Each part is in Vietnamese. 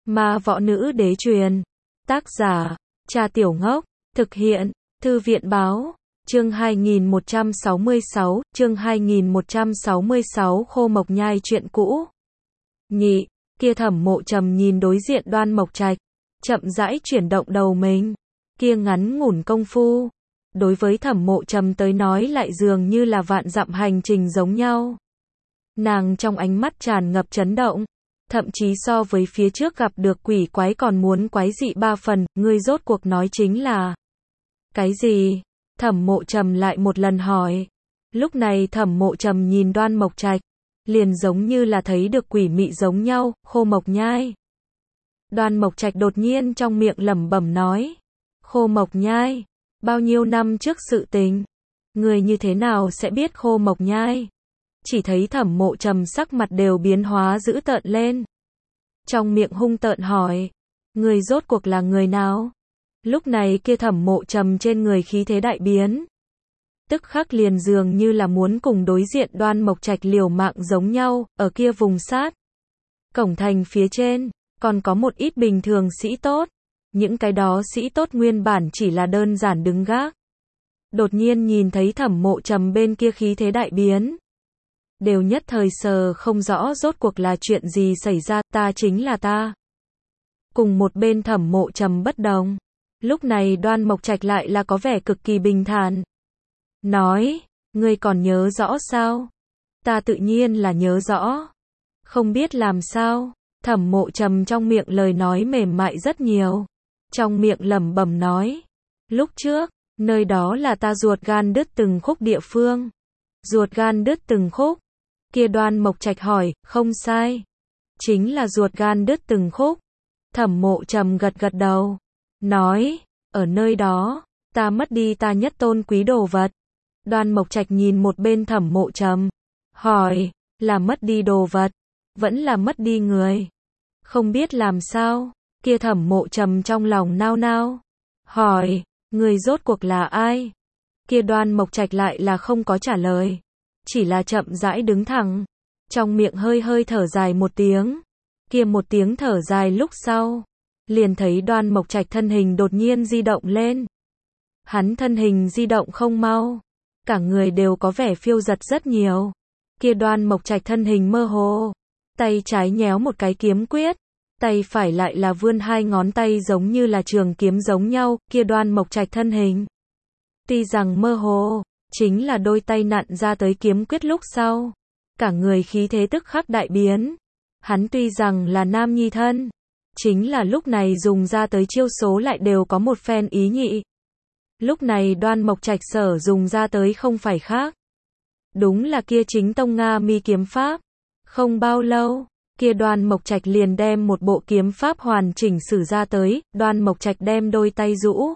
Ma võ nữ đế truyền. Tác giả, Cha Tiểu Ngốc. Thực hiện, Thư viện báo. Chương 2166, chương 2166 Khô Mộc Nhai chuyện cũ. Nhị, kia Thẩm Mộ Trầm nhìn đối diện Đoan Mộc Trạch, chậm rãi chuyển động đầu mình. Kia ngắn ngủn công phu, đối với Thẩm Mộ Trầm tới nói lại dường như là vạn dặm hành trình giống nhau. Nàng trong ánh mắt tràn ngập chấn động, thậm chí so với phía trước gặp được quỷ quái còn muốn quái dị ba phần, ngươi rốt cuộc nói chính là cái gì? Thẩm Mộ Trầm lại một lần hỏi. Lúc này Thẩm Mộ Trầm nhìn Đoan Mộc Trạch, liền giống như là thấy được quỷ mị giống nhau, Khô Mộc Nhai. Đoan Mộc Trạch đột nhiên trong miệng lẩm bẩm nói, Khô Mộc Nhai, bao nhiêu năm trước sự tình, người như thế nào sẽ biết Khô Mộc Nhai? Chỉ thấy Thẩm Mộ Trầm sắc mặt đều biến hóa dữ tợn lên. Trong miệng hung tợn hỏi, người rốt cuộc là người nào? Lúc này kia Thẩm Mộ Trầm trên người khí thế đại biến. Tức khắc liền dường như là muốn cùng đối diện Đoan Mộc Trạch liều mạng giống nhau, ở kia vùng sát. Cổng thành phía trên, còn có một ít bình thường sĩ tốt. Những cái đó sĩ tốt nguyên bản chỉ là đơn giản đứng gác. Đột nhiên nhìn thấy Thẩm Mộ Trầm bên kia khí thế đại biến. Đều nhất thời sờ không rõ rốt cuộc là chuyện gì xảy ra, ta chính là ta. Cùng một bên Thẩm Mộ Trầm bất đồng. Lúc này Đoan Mộc Trạch lại là có vẻ cực kỳ bình thản. Nói, ngươi còn nhớ rõ sao? Ta tự nhiên là nhớ rõ. Không biết làm sao, Thẩm Mộ Trầm trong miệng lời nói mềm mại rất nhiều. Trong miệng lẩm bẩm nói, lúc trước, nơi đó là ta ruột gan đứt từng khúc địa phương. Ruột gan đứt từng khúc. Kia Đoan Mộc Trạch hỏi, không sai. Chính là ruột gan đứt từng khúc. Thẩm Mộ Trầm gật gật đầu. Nói, ở nơi đó, ta mất đi ta nhất tôn quý đồ vật. Đoan Mộc Trạch nhìn một bên Thẩm Mộ Trầm. Hỏi, là mất đi đồ vật, vẫn là mất đi người. Không biết làm sao, kia Thẩm Mộ Trầm trong lòng nao nao. Hỏi, người rốt cuộc là ai? Kia Đoan Mộc Trạch lại là không có trả lời. Chỉ là chậm rãi đứng thẳng. Trong miệng hơi hơi thở dài một tiếng. Kia một tiếng thở dài lúc sau. Liền thấy Đoan Mộc Trạch thân hình đột nhiên di động lên. Hắn thân hình di động không mau. Cả người đều có vẻ phiêu dật rất nhiều. Kia Đoan Mộc Trạch thân hình mơ hồ. Tay trái nhéo một cái kiếm quyết. Tay phải lại là vươn hai ngón tay giống như là trường kiếm giống nhau. Kia Đoan Mộc Trạch thân hình. Tuy rằng mơ hồ, chính là đôi tay nặn ra tới kiếm quyết lúc sau. Cả người khí thế tức khắc đại biến. Hắn tuy rằng là nam nhi thân. Chính là lúc này dùng ra tới chiêu số lại đều có một phen ý nhị. Lúc này Đoan Mộc Trạch sở dùng ra tới không phải khác. Đúng là kia chính tông Nga mi kiếm pháp. Không bao lâu, kia Đoan Mộc Trạch liền đem một bộ kiếm pháp hoàn chỉnh sử ra tới. Đoan Mộc Trạch đem đôi tay rũ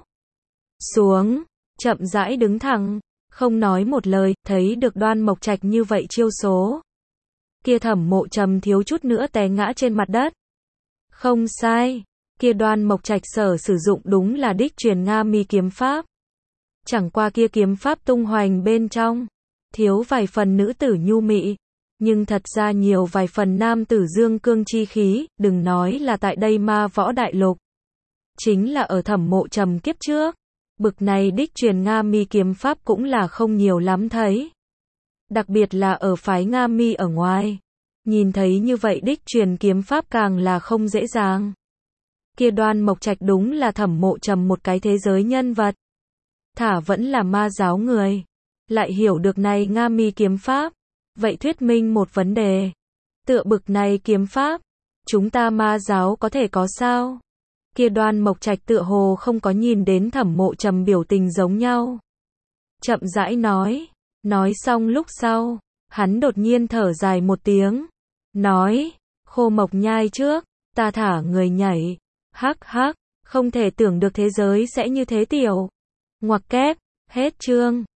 xuống, chậm rãi đứng thẳng, không nói một lời, thấy được Đoan Mộc Trạch như vậy chiêu số. Kia Thẩm Mộ Trầm thiếu chút nữa té ngã trên mặt đất. Không sai, kia Đoan Mộc Trạch sở sử dụng đúng là đích truyền Nga mi kiếm pháp. Chẳng qua kia kiếm pháp tung hoành bên trong, thiếu vài phần nữ tử nhu mị, nhưng thật ra nhiều vài phần nam tử dương cương chi khí, đừng nói là tại đây ma võ đại lục. Chính là ở Thẩm Mộ Trầm kiếp trước, bực này đích truyền Nga mi kiếm pháp cũng là không nhiều lắm thấy. Đặc biệt là ở phái Nga mi ở ngoài. Nhìn thấy như vậy đích truyền kiếm pháp càng là không dễ dàng. Kia Đoan Mộc Trạch đúng là Thẩm Mộ Trầm một cái thế giới nhân vật. Thả vẫn là ma giáo người. Lại hiểu được này Nga mi kiếm pháp. Vậy thuyết minh một vấn đề. Tựa bực này kiếm pháp, chúng ta ma giáo có thể có sao? Kia Đoan Mộc Trạch tựa hồ không có nhìn đến Thẩm Mộ Trầm biểu tình giống nhau. Chậm rãi nói. Nói xong lúc sau, hắn đột nhiên thở dài một tiếng. Nói, Khô Mộc Nhai trước, ta thả người nhảy. Hắc hắc, không thể tưởng được thế giới sẽ như thế tiểu. Ngoặc kép, hết chương.